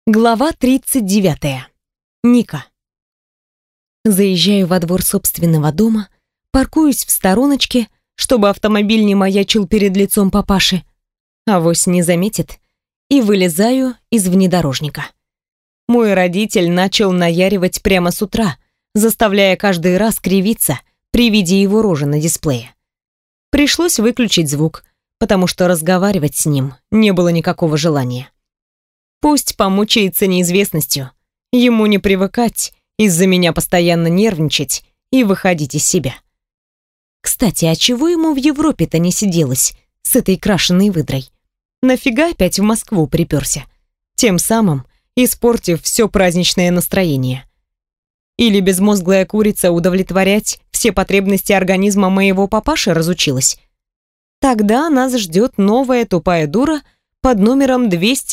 Глава 39. Ника. Заезжаю во двор собственного дома, паркуюсь в стороночке, чтобы автомобиль не маячил перед лицом папаши, авось не заметит, и вылезаю из внедорожника. Мой родитель начал наяривать прямо с утра, заставляя каждый раз кривиться при виде его рожи на дисплее. Пришлось выключить звук, потому что разговаривать с ним не было никакого желания. Пусть помучается неизвестностью, ему не привыкать из-за меня постоянно нервничать и выходить из себя. Кстати, а чего ему в Европе-то не сиделось с этой крашеной выдрой? Нафига опять в Москву приперся, тем самым испортив все праздничное настроение? Или безмозглая курица удовлетворять все потребности организма моего папаши разучилась? Тогда нас ждет новая тупая дура под номером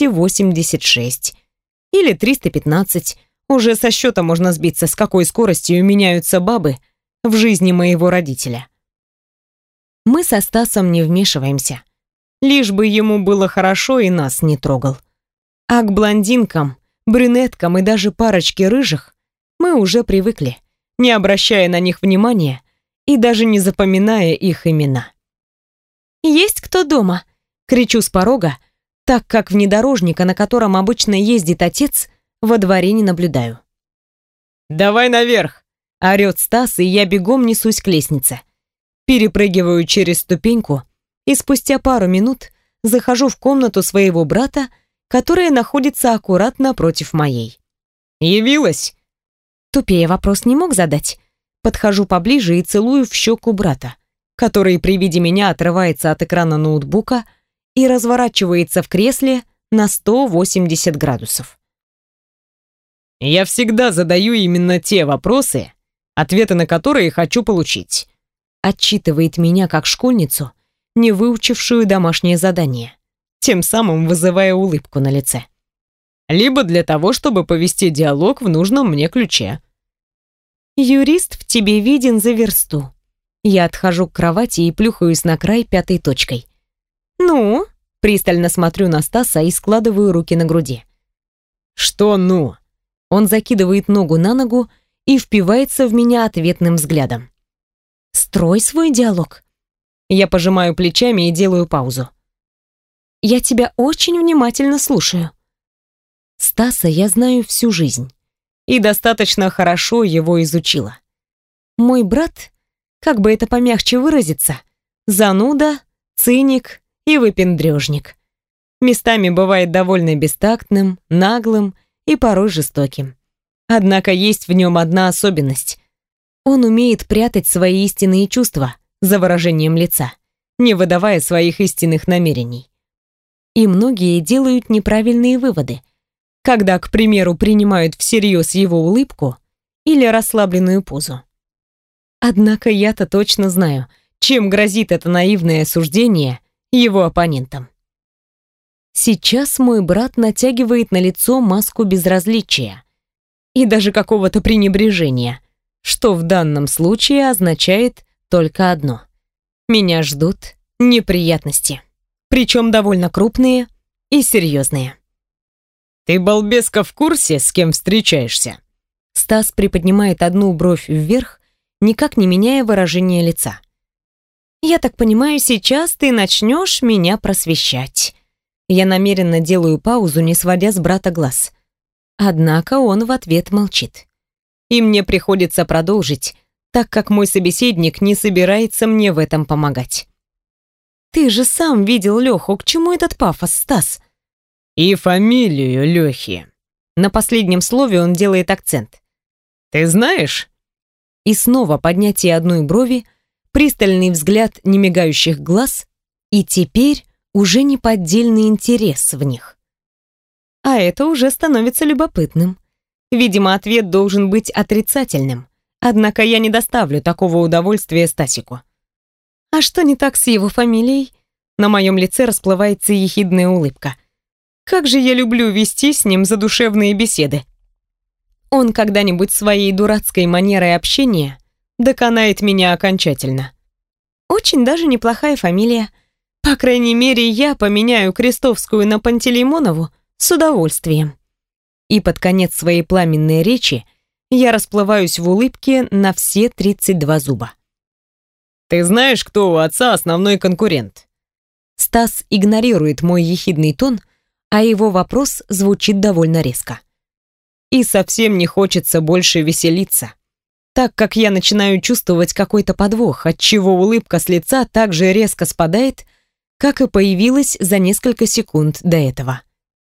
286 или 315. Уже со счета можно сбиться, с какой скоростью меняются бабы в жизни моего родителя. Мы со Стасом не вмешиваемся, лишь бы ему было хорошо и нас не трогал. А к блондинкам, брюнеткам и даже парочке рыжих мы уже привыкли, не обращая на них внимания и даже не запоминая их имена. «Есть кто дома?» — кричу с порога, так как внедорожника, на котором обычно ездит отец, во дворе не наблюдаю. «Давай наверх!» — орёт Стас, и я бегом несусь к лестнице. Перепрыгиваю через ступеньку и спустя пару минут захожу в комнату своего брата, которая находится аккурат напротив моей. «Явилась?» Тупее вопрос не мог задать. Подхожу поближе и целую в щеку брата, который при виде меня отрывается от экрана ноутбука и разворачивается в кресле на 180 градусов. «Я всегда задаю именно те вопросы, ответы на которые хочу получить», отчитывает меня как школьницу, не выучившую домашнее задание, тем самым вызывая улыбку на лице. «Либо для того, чтобы повести диалог в нужном мне ключе». «Юрист в тебе виден за версту». Я отхожу к кровати и плюхаюсь на край пятой точкой. «Ну?» — пристально смотрю на Стаса и складываю руки на груди. «Что «ну»?» Он закидывает ногу на ногу и впивается в меня ответным взглядом. «Строй свой диалог». Я пожимаю плечами и делаю паузу. «Я тебя очень внимательно слушаю». Стаса я знаю всю жизнь и достаточно хорошо его изучила. Мой брат, как бы это помягче выразиться, зануда, циник и выпендрежник. Местами бывает довольно бестактным, наглым и порой жестоким. Однако есть в нем одна особенность. Он умеет прятать свои истинные чувства за выражением лица, не выдавая своих истинных намерений. И многие делают неправильные выводы, когда, к примеру, принимают всерьез его улыбку или расслабленную позу. Однако я-то точно знаю, чем грозит это наивное суждение его оппонентам. Сейчас мой брат натягивает на лицо маску безразличия и даже какого-то пренебрежения, что в данном случае означает только одно: меня ждут неприятности, причем довольно крупные и серьезные. «Ты, балбеска, в курсе, с кем встречаешься?» Стас приподнимает одну бровь вверх, никак не меняя выражение лица. «Я так понимаю, сейчас ты начнешь меня просвещать». Я намеренно делаю паузу, не сводя с брата глаз. Однако он в ответ молчит. И мне приходится продолжить, так как мой собеседник не собирается мне в этом помогать. «Ты же сам видел Леху, к чему этот пафос, Стас?» «И фамилию Лехи». На последнем слове он делает акцент. «Ты знаешь?» И снова поднятие одной брови, пристальный взгляд немигающих глаз, и теперь уже неподдельный интерес в них. А это уже становится любопытным. Видимо, ответ должен быть отрицательным, однако я не доставлю такого удовольствия Стасику. А что не так с его фамилией? На моем лице расплывается ехидная улыбка. Как же я люблю вести с ним задушевные беседы. Он когда-нибудь своей дурацкой манерой общения доконает меня окончательно. Очень даже неплохая фамилия. По крайней мере, я поменяю Крестовскую на Пантелеймонову с удовольствием. И под конец своей пламенной речи я расплываюсь в улыбке на все 32 зуба. «Ты знаешь, кто у отца основной конкурент?» Стас игнорирует мой ехидный тон, а его вопрос звучит довольно резко. И совсем не хочется больше веселиться, так как я начинаю чувствовать какой-то подвох, отчего улыбка с лица так же резко спадает, как и появилась за несколько секунд до этого.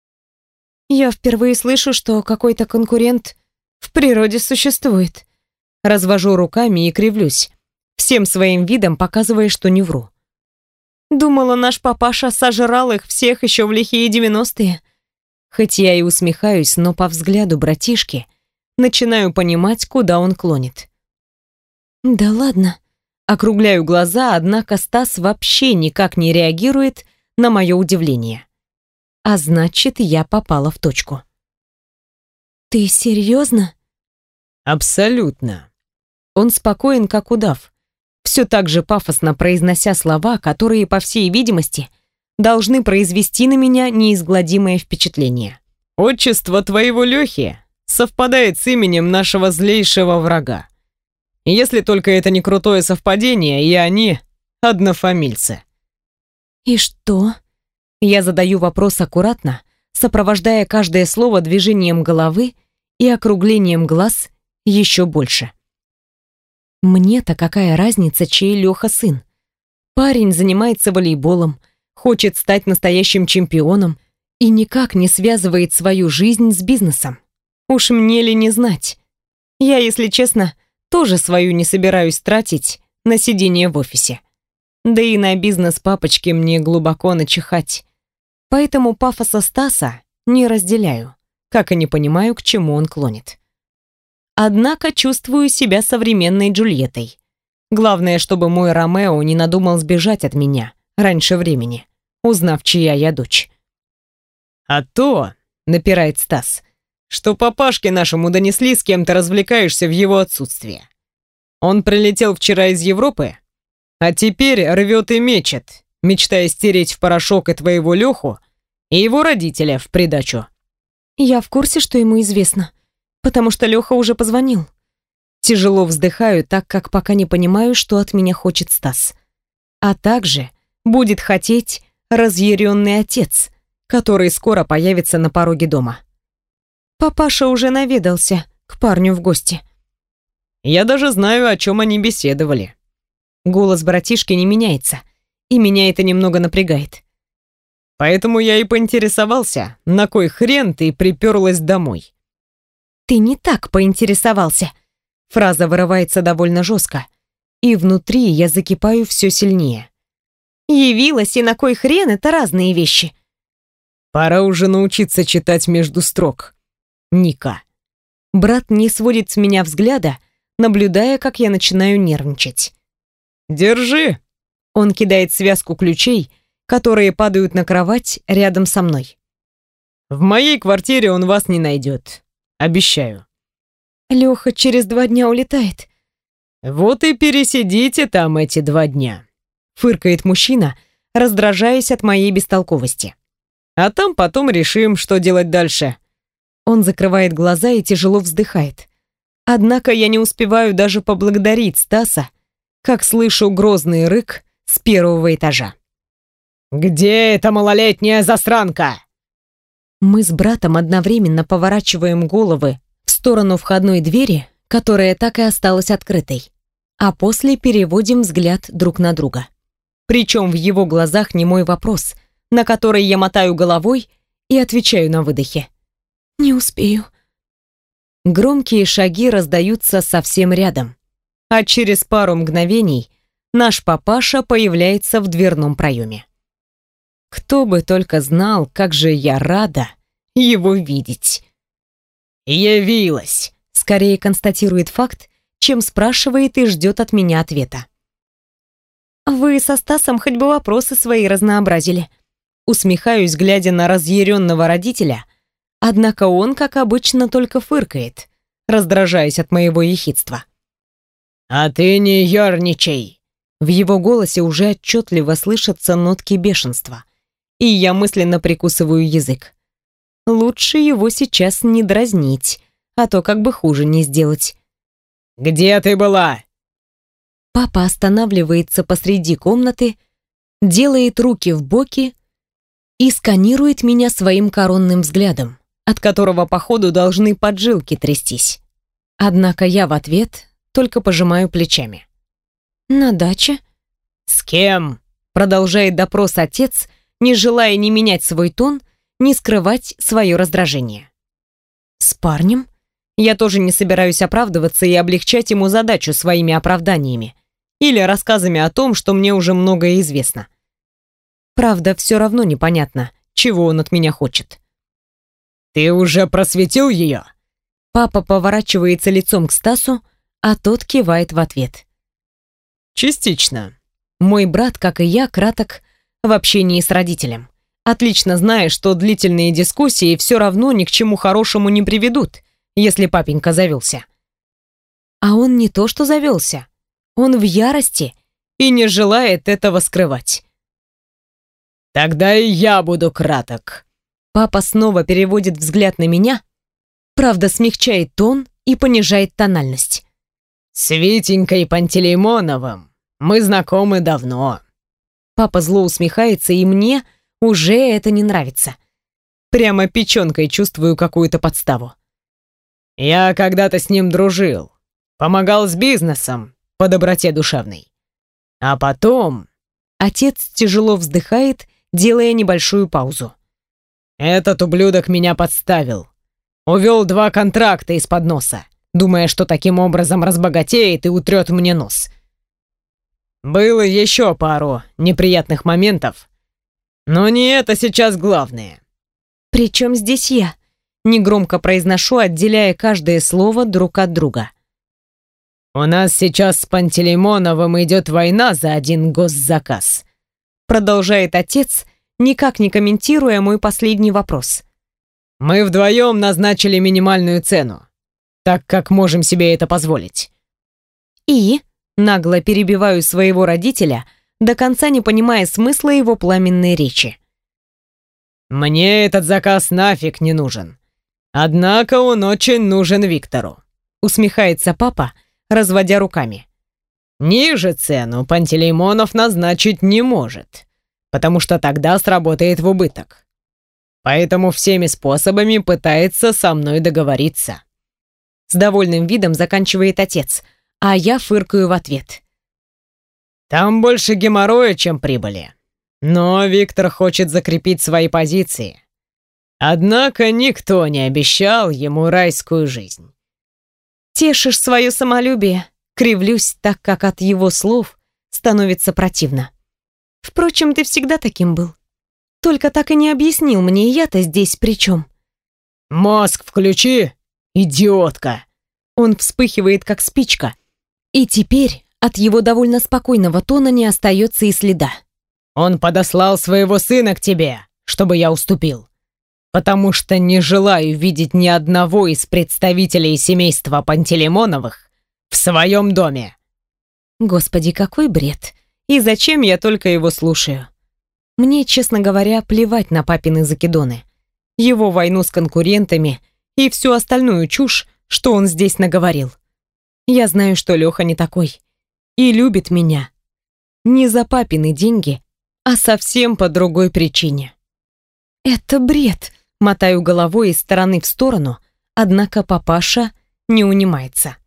«Я впервые слышу, что какой-то конкурент в природе существует». Развожу руками и кривлюсь, всем своим видом показывая, что не вру. Думала, наш папаша сожрал их всех еще в лихие 90-е. Хоть я и усмехаюсь, но по взгляду братишки начинаю понимать, куда он клонит. Да ладно. Округляю глаза, однако Стас вообще никак не реагирует на мое удивление. А значит, я попала в точку. Ты серьезно? Абсолютно. Он спокоен, как удав, все так же пафосно произнося слова, которые, по всей видимости, должны произвести на меня неизгладимое впечатление. «Отчество твоего Лехи совпадает с именем нашего злейшего врага. Если только это не крутое совпадение, и они однофамильцы». «И что?» Я задаю вопрос аккуратно, сопровождая каждое слово движением головы и округлением глаз еще больше. Мне-то какая разница, чей Леха сын? Парень занимается волейболом, хочет стать настоящим чемпионом и никак не связывает свою жизнь с бизнесом. Уж мне ли не знать? Я, если честно, тоже свою не собираюсь тратить на сидение в офисе. Да и на бизнес папочки мне глубоко начихать. Поэтому пафоса Стаса не разделяю, как и не понимаю, к чему он клонит. Однако чувствую себя современной Джульеттой. Главное, чтобы мой Ромео не надумал сбежать от меня раньше времени, узнав, чья я дочь. «А то», — напирает Стас, «что папашке нашему донесли, с кем ты развлекаешься в его отсутствие. Он прилетел вчера из Европы, а теперь рвет и мечет, мечтая стереть в порошок и твоего Леху, и его родителя в придачу». Я в курсе, что ему известно, потому что Леха уже позвонил. Тяжело вздыхаю, так как пока не понимаю, что от меня хочет Стас. А также будет хотеть разъяренный отец, который скоро появится на пороге дома. Папаша уже наведался к парню в гости. «Я даже знаю, о чем они беседовали». Голос братишки не меняется, и меня это немного напрягает. «Поэтому я и поинтересовался, на кой хрен ты приперлась домой». «Ты не так поинтересовался». Фраза вырывается довольно жестко, и внутри я закипаю все сильнее. «Явилась, и на кой хрен — это разные вещи». «Пора уже научиться читать между строк, Ника». Брат не сводит с меня взгляда, наблюдая, как я начинаю нервничать. «Держи!» Он кидает связку ключей, которые падают на кровать рядом со мной. «В моей квартире он вас не найдет. Обещаю». Леха через 2 дня улетает. «Вот и пересидите там эти 2 дня», — фыркает мужчина, раздражаясь от моей бестолковости. «А там потом решим, что делать дальше». Он закрывает глаза и тяжело вздыхает. Однако я не успеваю даже поблагодарить Стаса, как слышу грозный рык с 1-го этажа. «Где эта малолетняя засранка?» Мы с братом одновременно поворачиваем головы в сторону входной двери, которая так и осталась открытой, а после переводим взгляд друг на друга. Причем в его глазах немой вопрос, на который я мотаю головой и отвечаю на выдохе. «Не успею». Громкие шаги раздаются совсем рядом, а через пару мгновений наш папаша появляется в дверном проеме. Кто бы только знал, как же я рада его видеть. «Явилась!» Скорее констатирует факт, чем спрашивает и ждет от меня ответа. «Вы со Стасом хоть бы вопросы свои разнообразили». Усмехаюсь, глядя на разъяренного родителя, однако он, как обычно, только фыркает, раздражаясь от моего ехидства. «А ты не ерничай!» В его голосе уже отчетливо слышатся нотки бешенства, и я мысленно прикусываю язык. лучше его сейчас не дразнить, а то как бы хуже не сделать. «Где ты была?» Папа останавливается посреди комнаты, делает руки в боки и сканирует меня своим коронным взглядом, от которого, походу, должны поджилки трястись. Однако я в ответ только пожимаю плечами. «На даче?» «С кем?» Продолжает допрос отец, не желая ни менять свой тон, ни скрывать свое раздражение. «С парнем?» Я тоже не собираюсь оправдываться и облегчать ему задачу своими оправданиями или рассказами о том, что мне уже многое известно. Правда, все равно непонятно, чего он от меня хочет. «Ты уже просветил ее?» Папа поворачивается лицом к Стасу, а тот кивает в ответ. «Частично». Мой брат, как и я, краток в общении с родителем, отлично зная, что длительные дискуссии все равно ни к чему хорошему не приведут, если папенька завелся. А он не то что завелся, он в ярости и не желает этого скрывать. «Тогда и я буду краток». Папа снова переводит взгляд на меня, правда, смягчает тон и понижает тональность. «С Витенькой Пантелеймоновым мы знакомы давно». Папа зло усмехается, и мне уже это не нравится. Прямо печенкой чувствую какую-то подставу. «Я когда-то с ним дружил, помогал с бизнесом по доброте душевной. А потом...» Отец тяжело вздыхает, делая небольшую паузу. «Этот ублюдок меня подставил. Увел 2 контракта из-под носа, думая, что таким образом разбогатеет и утрет мне нос. Было еще пару неприятных моментов, но не это сейчас главное». «При чем здесь я?» Негромко произношу, отделяя каждое слово друг от друга. «У нас сейчас с Пантелеймоновым идет война за один госзаказ», продолжает отец, никак не комментируя мой последний вопрос. «Мы вдвоем назначили минимальную цену, так как можем себе это позволить». И нагло перебиваю своего родителя, до конца не понимая смысла его пламенной речи. «Мне этот заказ нафиг не нужен. Однако он очень нужен Виктору», усмехается папа, разводя руками. «Ниже цену Пантелеймонов назначить не может, потому что тогда сработает в убыток. Поэтому всеми способами пытается со мной договориться». С довольным видом заканчивает отец, а я фыркаю в ответ. «Там больше геморроя, чем прибыли. Но Виктор хочет закрепить свои позиции. Однако никто не обещал ему райскую жизнь». Тешишь свое самолюбие, кривлюсь, так как от его слов становится противно. Впрочем, ты всегда таким был. Только так и не объяснил мне, я-то здесь при чем? «Мозг включи, идиотка!» Он вспыхивает, как спичка. И теперь от его довольно спокойного тона не остается и следа. «Он подослал своего сына к тебе, чтобы я уступил. Потому что не желаю видеть ни одного из представителей семейства Пантелеймоновых в своем доме». Господи, какой бред. И зачем я только его слушаю? Мне, честно говоря, плевать на папины закидоны, его войну с конкурентами и всю остальную чушь, что он здесь наговорил. Я знаю, что Леха не такой. И любит меня. Не за папины деньги, а совсем по другой причине. Это бред. Мотаю головой из стороны в сторону, однако папаша не унимается.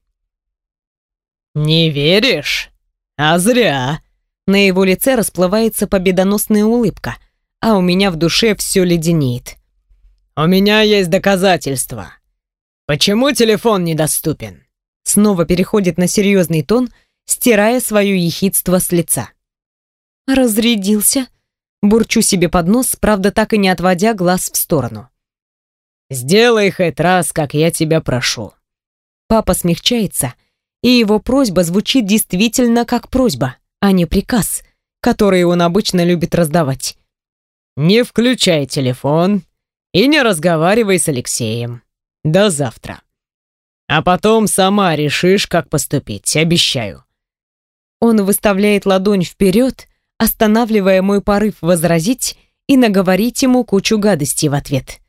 «Не веришь? А зря!» На его лице расплывается победоносная улыбка, а у меня в душе все леденеет. «У меня есть доказательства. Почему телефон недоступен?» Снова переходит на серьезный тон, стирая свое ехидство с лица. «Разрядился?» Бурчу себе под нос, правда, так и не отводя глаз в сторону. «Сделай хоть раз, как я тебя прошу». Папа смягчается, и его просьба звучит действительно как просьба, а не приказ, который он обычно любит раздавать. «Не включай телефон и не разговаривай с Алексеем. До завтра. А потом сама решишь, как поступить, обещаю». Он выставляет ладонь вперед, останавливая мой порыв возразить и наговорить ему кучу гадостей в ответ.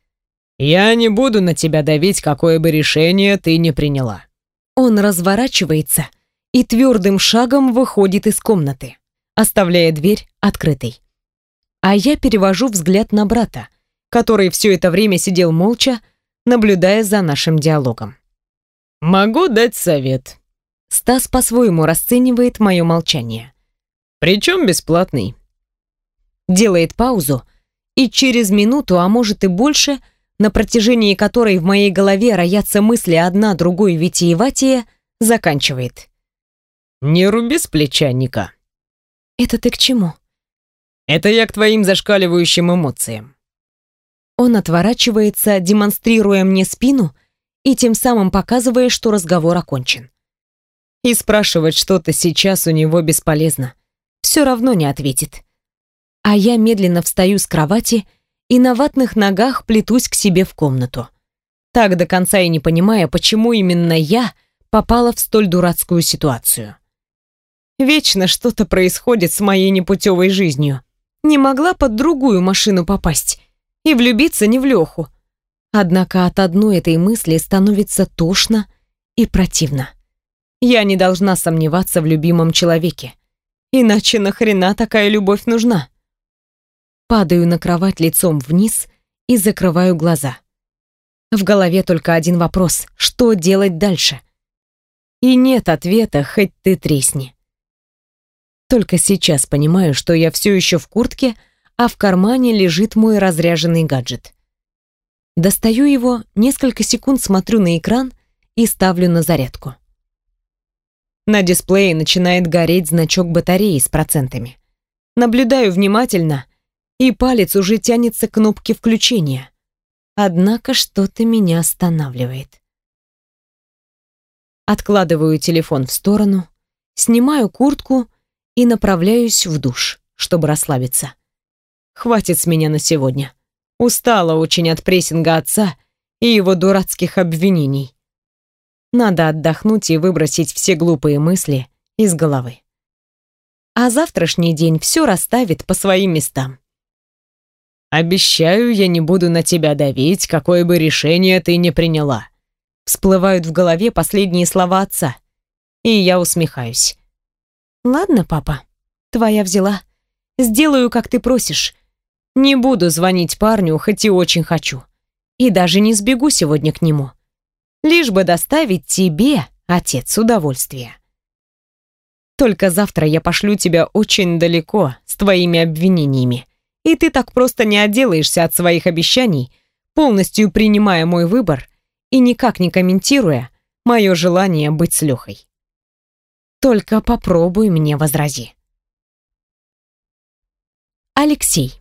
Я не буду на тебя давить, какое бы решение ты ни приняла. Он разворачивается и твердым шагом выходит из комнаты, оставляя дверь открытой. А я перевожу взгляд на брата, который все это время сидел молча, наблюдая за нашим диалогом. Могу дать совет. Стас по-своему расценивает мое молчание. Причем бесплатный. Делает паузу, и через минуту, а может и больше, на протяжении которой в моей голове роятся мысли одна другой витиеватее, заканчивает. Не руби с плеча, Ника. Это ты к чему? Это я к твоим зашкаливающим эмоциям. Он отворачивается, демонстрируя мне спину и тем самым показывая, что разговор окончен. И спрашивать что-то сейчас у него бесполезно. Все равно не ответит. А я медленно встаю с кровати и на ватных ногах плетусь к себе в комнату. Так до конца и не понимая, почему именно я попала в столь дурацкую ситуацию. Вечно что-то происходит с моей непутевой жизнью. Не могла под другую машину попасть и влюбиться не в Леху. Однако от одной этой мысли становится тошно и противно. Я не должна сомневаться в любимом человеке. Иначе нахрена такая любовь нужна? Падаю на кровать лицом вниз и закрываю глаза. В голове только один вопрос: что делать дальше? И нет ответа, хоть ты тресни. Только сейчас понимаю, что я все еще в куртке, а в кармане лежит мой разряженный гаджет. Достаю его, несколько секунд смотрю на экран и ставлю на зарядку. На дисплее начинает гореть значок батареи с процентами. Наблюдаю внимательно, и палец уже тянется к кнопке включения. Однако что-то меня останавливает. Откладываю телефон в сторону, снимаю куртку и направляюсь в душ, чтобы расслабиться. Хватит с меня на сегодня. Устала очень от прессинга отца и его дурацких обвинений. Надо отдохнуть и выбросить все глупые мысли из головы. А завтрашний день все расставит по своим местам. Обещаю, я не буду на тебя давить, какое бы решение ты ни приняла. Всплывают в голове последние слова отца, и я усмехаюсь. Ладно, папа, твоя взяла. Сделаю, как ты просишь. Не буду звонить парню, хоть и очень хочу. И даже не сбегу сегодня к нему. Лишь бы доставить тебе, отец, удовольствие. Только завтра я пошлю тебя очень далеко с твоими обвинениями, и ты так просто не отделаешься от своих обещаний, полностью принимая мой выбор и никак не комментируя мое желание быть с Лехой. Только попробуй мне возрази. Алексей.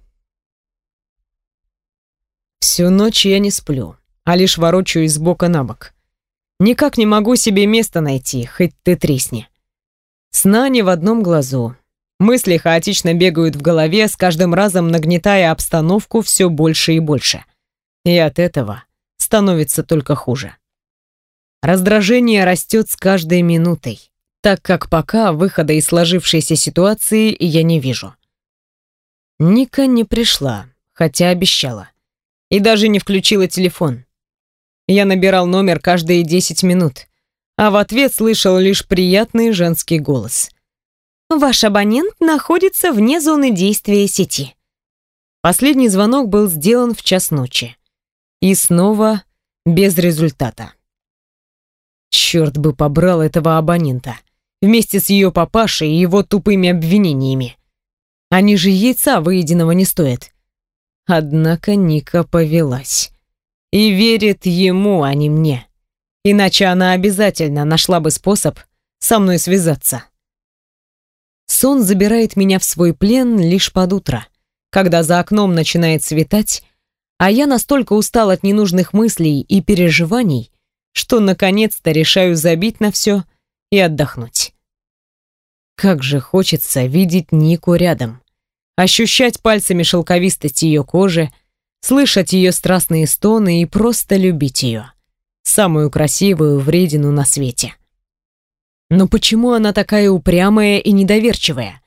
Всю ночь я не сплю, а лишь ворочаюсь с бока на бок. Никак не могу себе места найти, хоть ты тресни. Сна не в одном глазу. Мысли хаотично бегают в голове, с каждым разом нагнетая обстановку все больше и больше. И от этого становится только хуже. Раздражение растет с каждой минутой, так как пока выхода из сложившейся ситуации я не вижу. Ника не пришла, хотя обещала. И даже не включила телефон. Я набирал номер каждые 10 минут, а в ответ слышал лишь приятный женский голос. Ваш абонент находится вне зоны действия сети. Последний звонок был сделан в час ночи. И снова без результата. Черт бы побрал этого абонента. Вместе с ее папашей и его тупыми обвинениями. Они же яйца выеденного не стоят. Однако Ника повелась. И верит ему, а не мне. Иначе она обязательно нашла бы способ со мной связаться. Сон забирает меня в свой плен лишь под утро, когда за окном начинает светать, а я настолько устал от ненужных мыслей и переживаний, что наконец-то решаю забить на все и отдохнуть. Как же хочется видеть Нику рядом, ощущать пальцами шелковистость ее кожи, слышать ее страстные стоны и просто любить ее, самую красивую вредину на свете. Но почему она такая упрямая и недоверчивая?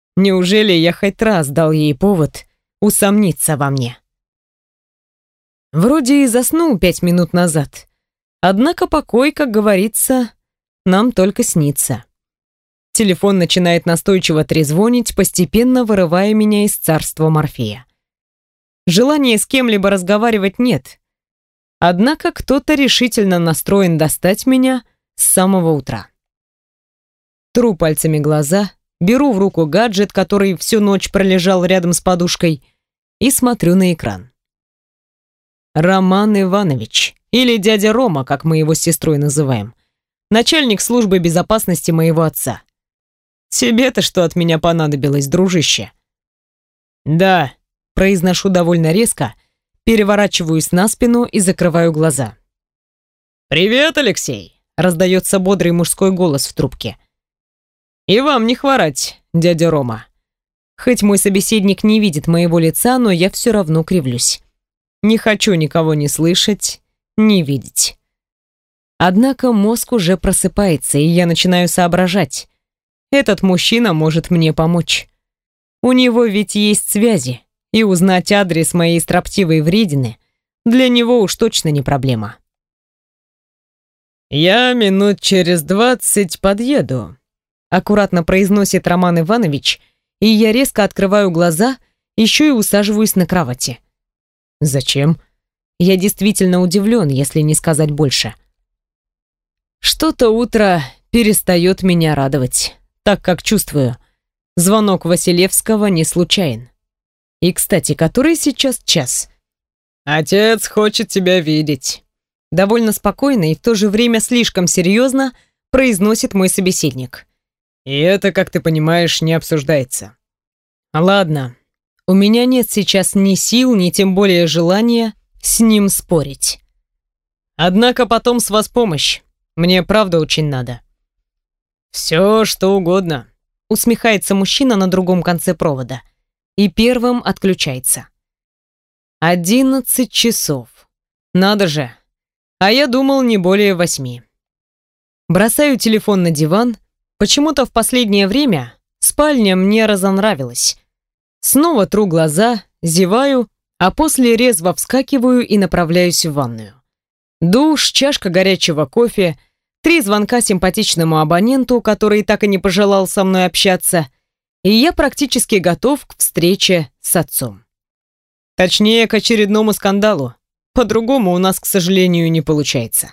Неужели я хоть раз дал ей повод усомниться во мне? Вроде и заснул 5 минут назад. Однако покой, как говорится, нам только снится. Телефон начинает настойчиво трезвонить, постепенно вырывая меня из царства Морфея. Желания с кем-либо разговаривать нет. Однако кто-то решительно настроен достать меня с самого утра. Тру пальцами глаза, беру в руку гаджет, который всю ночь пролежал рядом с подушкой, и смотрю на экран. Роман Иванович, или дядя Рома, как мы его с сестрой называем, начальник службы безопасности моего отца. Тебе-то что от меня понадобилось, дружище? Да, произношу довольно резко, переворачиваюсь на спину и закрываю глаза. «Привет, Алексей!» — раздается бодрый мужской голос в трубке. «И вам не хворать, дядя Рома». Хоть мой собеседник не видит моего лица, но я все равно кривлюсь. Не хочу никого не слышать, не видеть. Однако мозг уже просыпается, и я начинаю соображать. Этот мужчина может мне помочь. У него ведь есть связи, и узнать адрес моей строптивой вредины для него уж точно не проблема. «Я минут через 20 подъеду», — аккуратно произносит Роман Иванович, и я резко открываю глаза, еще и усаживаюсь на кровати. «Зачем?» Я действительно удивлен, если не сказать больше. Что-то утро перестает меня радовать, так как чувствую, звонок Василевского не случайен. И, кстати, который сейчас час? «Отец хочет тебя видеть», — довольно спокойно и в то же время слишком серьезно произносит мой собеседник. «И это, как ты понимаешь, не обсуждается». «Ладно, у меня нет сейчас ни сил, ни тем более желания с ним спорить. Однако потом с вас помощь. Мне правда очень надо». «Все, что угодно», — усмехается мужчина на другом конце провода и первым отключается. 11 часов. Надо же. А я думал, не более 8. Бросаю телефон на диван. Почему-то в последнее время спальня мне разонравилась. Снова тру глаза, зеваю, а после резво вскакиваю и направляюсь в ванную. Душ, чашка горячего кофе, 3 звонка симпатичному абоненту, который так и не пожелал со мной общаться, и я практически готов к встрече с отцом. Точнее, к очередному скандалу. По-другому у нас, к сожалению, не получается.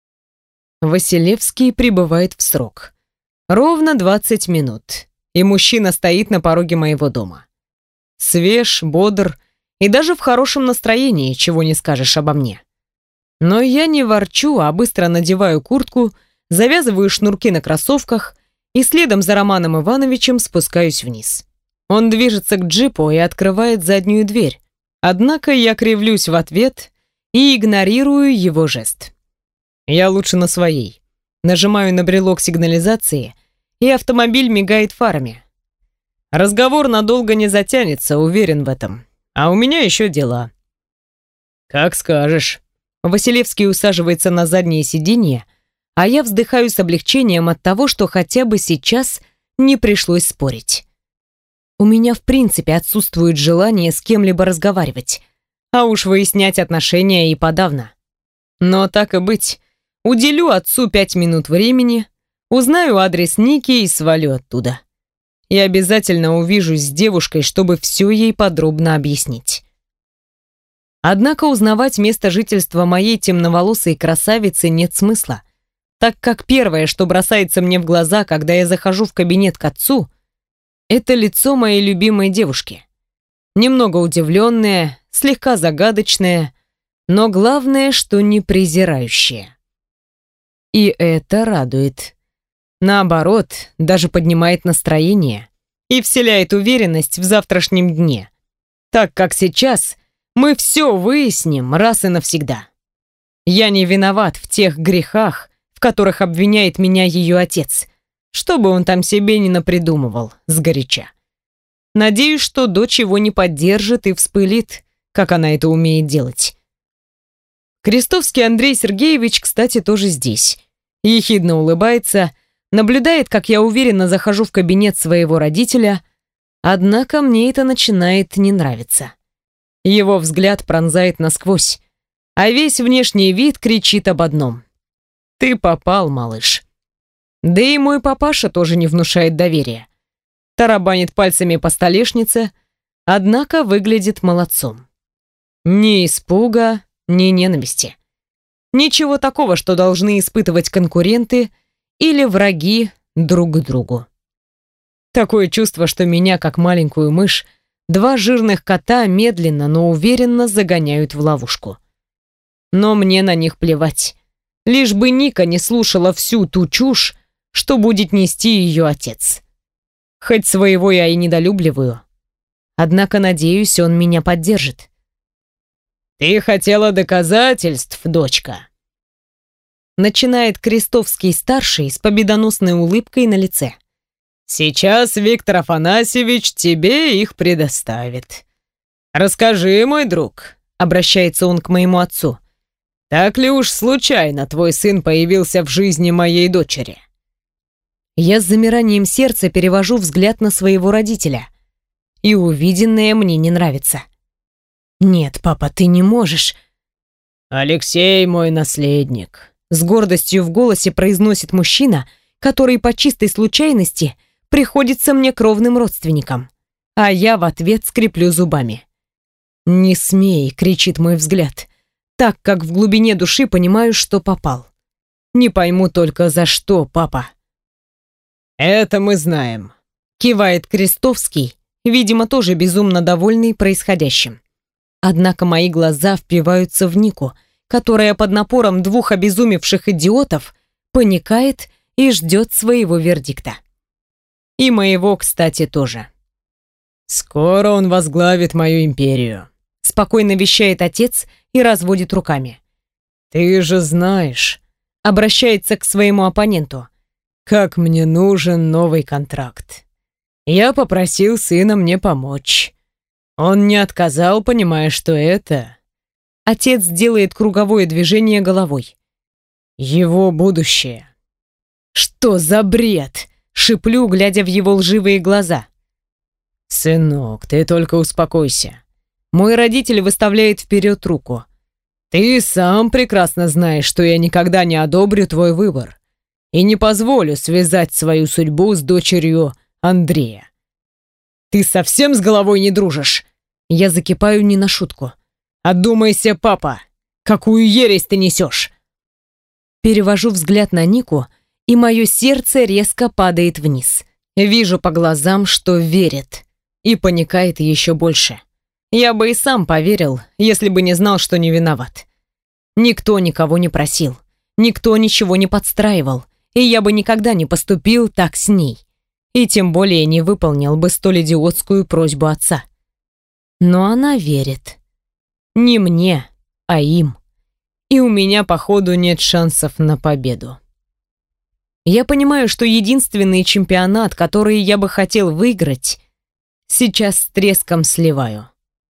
Василевский прибывает в срок. Ровно 20 минут, и мужчина стоит на пороге моего дома. Свеж, бодр и даже в хорошем настроении, чего не скажешь обо мне. Но я не ворчу, а быстро надеваю куртку, завязываю шнурки на кроссовках и следом за Романом Ивановичем спускаюсь вниз. Он движется к джипу и открывает заднюю дверь, однако я кривлюсь в ответ и игнорирую его жест. Я лучше на своей. Нажимаю на брелок сигнализации, и автомобиль мигает фарами. Разговор надолго не затянется, уверен в этом. А у меня еще дела. Как скажешь. Василевский усаживается на заднее сиденье, а я вздыхаю с облегчением от того, что хотя бы сейчас не пришлось спорить. У меня в принципе отсутствует желание с кем-либо разговаривать, а уж выяснять отношения и подавно. Но так и быть, уделю отцу 5 минут времени, узнаю адрес Ники и свалю оттуда. И обязательно увижусь с девушкой, чтобы все ей подробно объяснить. Однако узнавать место жительства моей темноволосой красавицы нет смысла, так как первое, что бросается мне в глаза, когда я захожу в кабинет к отцу, это лицо моей любимой девушки. Немного удивленное, слегка загадочное, но главное, что не презирающее. И это радует. Наоборот, даже поднимает настроение и вселяет уверенность в завтрашнем дне, так как сейчас мы все выясним раз и навсегда. Я не виноват в тех грехах, в которых обвиняет меня ее отец, что бы он там себе ни напридумывал сгоряча. Надеюсь, что дочь его не поддержит и вспылит, как она это умеет делать. Крестовский Андрей Сергеевич, кстати, тоже здесь. Ехидно улыбается, наблюдает, как я уверенно захожу в кабинет своего родителя, однако мне это начинает не нравиться. Его взгляд пронзает насквозь, а весь внешний вид кричит об одном. Ты попал, малыш. Да и мой папаша тоже не внушает доверия. Тарабанит пальцами по столешнице, однако выглядит молодцом. Ни испуга, ни ненависти. Ничего такого, что должны испытывать конкуренты или враги друг к другу. Такое чувство, что меня, как маленькую мышь, два жирных кота медленно, но уверенно загоняют в ловушку. Но мне на них плевать. Лишь бы Ника не слушала всю ту чушь, что будет нести ее отец. Хоть своего я и недолюбливаю, однако, надеюсь, он меня поддержит. «Ты хотела доказательств, дочка?» Начинает Крестовский-старший с победоносной улыбкой на лице. «Сейчас Виктор Афанасьевич тебе их предоставит. Расскажи, мой друг», — обращается он к моему отцу, «так ли уж случайно твой сын появился в жизни моей дочери?» Я с замиранием сердца перевожу взгляд на своего родителя, и увиденное мне не нравится. «Нет, папа, ты не можешь». «Алексей мой наследник», — с гордостью в голосе произносит мужчина, который по чистой случайности приходится мне кровным родственником, а я в ответ скреплю зубами. «Не смей», — кричит мой взгляд, так как в глубине души понимаю, что попал. Не пойму только, за что, папа. «Это мы знаем», — кивает Крестовский, видимо, тоже безумно довольный происходящим. Однако мои глаза впиваются в Нику, которая под напором двух обезумевших идиотов паникает и ждет своего вердикта. И моего, кстати, тоже. «Скоро он возглавит мою империю», — спокойно вещает отец и разводит руками. «Ты же знаешь», — обращается к своему оппоненту, «как мне нужен новый контракт. Я попросил сына мне помочь. Он не отказал, понимая, что это...» Отец делает круговое движение головой. «Его будущее». «Что за бред?» — шиплю, глядя в его лживые глаза. «Сынок, ты только успокойся». Мой родитель выставляет вперед руку. «Ты сам прекрасно знаешь, что я никогда не одобрю твой выбор и не позволю связать свою судьбу с дочерью Андрея». «Ты совсем с головой не дружишь?» Я закипаю не на шутку. «Одумайся, папа! Какую ересь ты несешь?» Перевожу взгляд на Нику, и мое сердце резко падает вниз. Вижу по глазам, что верит, и паникает еще больше. Я бы и сам поверил, если бы не знал, что не виноват. Никто никого не просил, никто ничего не подстраивал, и я бы никогда не поступил так с ней. И тем более не выполнил бы столь идиотскую просьбу отца. Но она верит. Не мне, а им. И у меня, походу, нет шансов на победу. Я понимаю, что единственный чемпионат, который я бы хотел выиграть, сейчас с треском сливаю.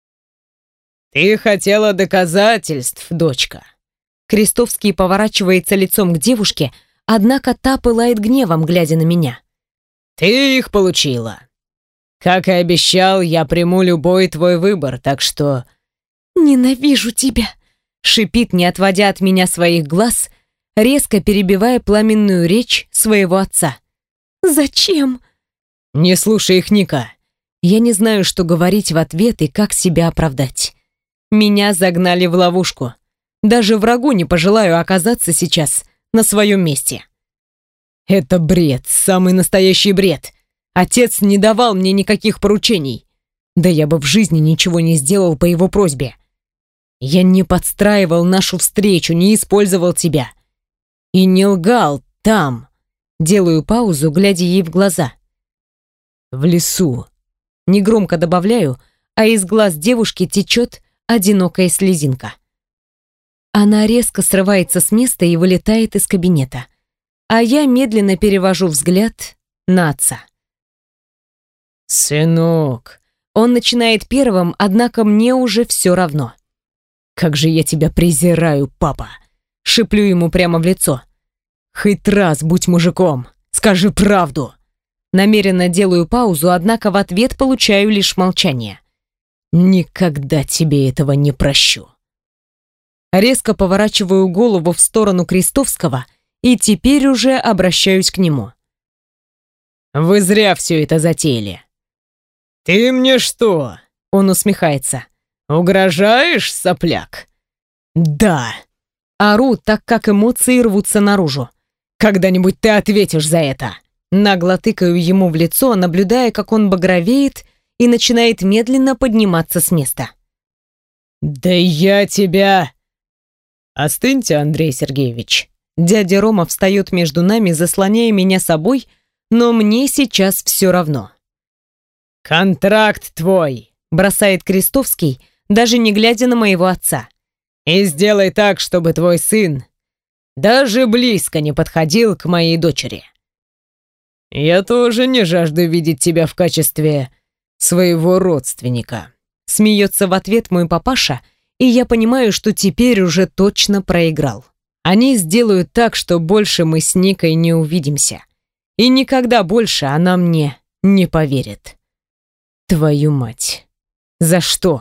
«Ты хотела доказательств, дочка». Крестовский поворачивается лицом к девушке, однако та пылает гневом, глядя на меня. «Ты их получила. Как и обещал, я приму любой твой выбор, так что...» «Ненавижу тебя!» — шипит, не отводя от меня своих глаз, резко перебивая пламенную речь своего отца. «Зачем?» «Не слушай их, Ника. Я не знаю, что говорить в ответ и как себя оправдать. Меня загнали в ловушку. Даже врагу не пожелаю оказаться сейчас на своем месте». «Это бред, самый настоящий бред. Отец не давал мне никаких поручений. Да я бы в жизни ничего не сделал по его просьбе. Я не подстраивал нашу встречу, не использовал тебя. И не лгал там». Делаю паузу, глядя ей в глаза. «В лесу». Негромко добавляю, а из глаз девушки течет одинокая слезинка. Она резко срывается с места и вылетает из кабинета. А я медленно перевожу взгляд на отца. «Сынок», он начинает первым, однако мне уже все равно. «Как же я тебя презираю, папа!» Шиплю ему прямо в лицо. «Хоть раз будь мужиком, скажи правду!» Намеренно делаю паузу, однако в ответ получаю лишь молчание. «Никогда тебе этого не прощу!» Резко поворачиваю голову в сторону Крестовского и теперь уже обращаюсь к нему. «Вы зря все это затеяли». «Ты мне что?» — он усмехается. «Угрожаешь, сопляк?» «Да». Ору, так как эмоции рвутся наружу. «Когда-нибудь ты ответишь за это». Нагло тыкаю ему в лицо, наблюдая, как он багровеет и начинает медленно подниматься с места. «Да я тебя...» «Остыньте, Андрей Сергеевич». Дядя Рома встает между нами, заслоняя меня собой, но мне сейчас все равно. «Контракт твой», — бросает Крестовский, даже не глядя на моего отца. «И сделай так, чтобы твой сын даже близко не подходил к моей дочери. Я тоже не жажду видеть тебя в качестве своего родственника». Смеется в ответ мой папаша, и я понимаю, что теперь уже точно проиграл. Они сделают так, что больше мы с Никой не увидимся. И никогда больше она мне не поверит. Твою мать. За что?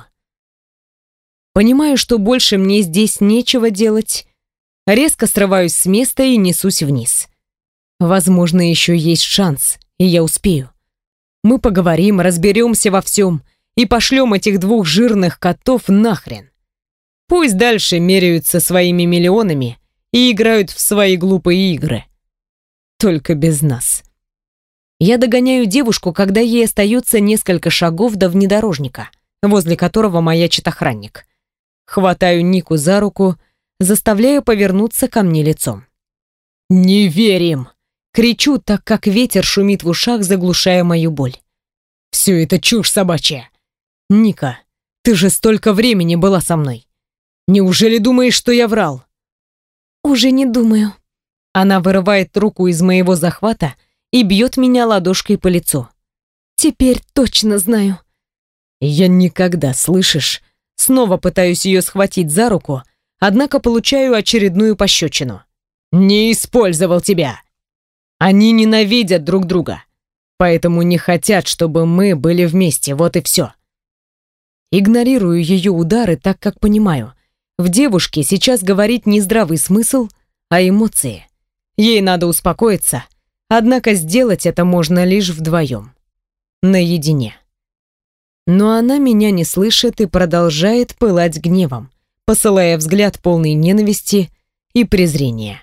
Понимаю, что больше мне здесь нечего делать. Резко срываюсь с места и несусь вниз. Возможно, еще есть шанс, и я успею. Мы поговорим, разберемся во всем и пошлем этих двух жирных котов нахрен. Пусть дальше меряются своими миллионами и играют в свои глупые игры. Только без нас. Я догоняю девушку, когда ей остается несколько шагов до внедорожника, возле которого маячит охранник. Хватаю Нику за руку, заставляю повернуться ко мне лицом. «Не верим!» Кричу, так как ветер шумит в ушах, заглушая мою боль. «Все это чушь собачья!» «Ника, ты же столько времени была со мной. Неужели думаешь, что я врал?» «Уже не думаю». Она вырывает руку из моего захвата и бьет меня ладошкой по лицу. «Теперь точно знаю». «Я никогда, слышишь?» Снова пытаюсь ее схватить за руку, однако получаю очередную пощечину. «Не использовал тебя!» Они ненавидят друг друга, поэтому не хотят, чтобы мы были вместе, вот и все. Игнорирую ее удары, так как понимаю, в девушке сейчас говорит не здравый смысл, а эмоции. Ей надо успокоиться, однако сделать это можно лишь вдвоем, наедине. Но она меня не слышит и продолжает пылать гневом, посылая взгляд полный ненависти и презрения.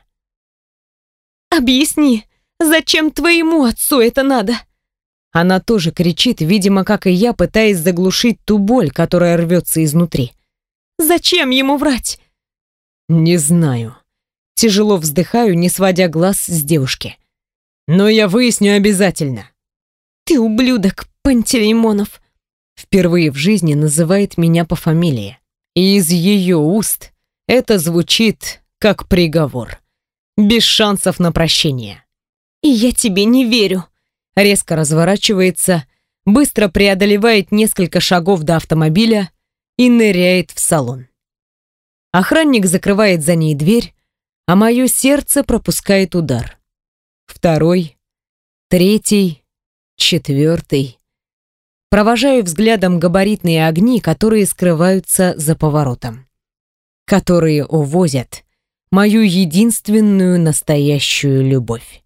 «Объясни, зачем твоему отцу это надо?» Она тоже кричит, видимо, как и я, пытаясь заглушить ту боль, которая рвется изнутри. «Зачем ему врать?» «Не знаю». Тяжело вздыхаю, не сводя глаз с девушки. «Но я выясню обязательно». «Ты ублюдок, Пантелеймонов!» Впервые в жизни называет меня по фамилии. И из ее уст это звучит как приговор. Без шансов на прощение. «И я тебе не верю». Резко разворачивается, быстро преодолевает несколько шагов до автомобиля и ныряет в салон. Охранник закрывает за ней дверь, а мое сердце пропускает удар. Второй, третий, четвертый. Провожаю взглядом габаритные огни, которые скрываются за поворотом. Которые увозят мою единственную настоящую любовь.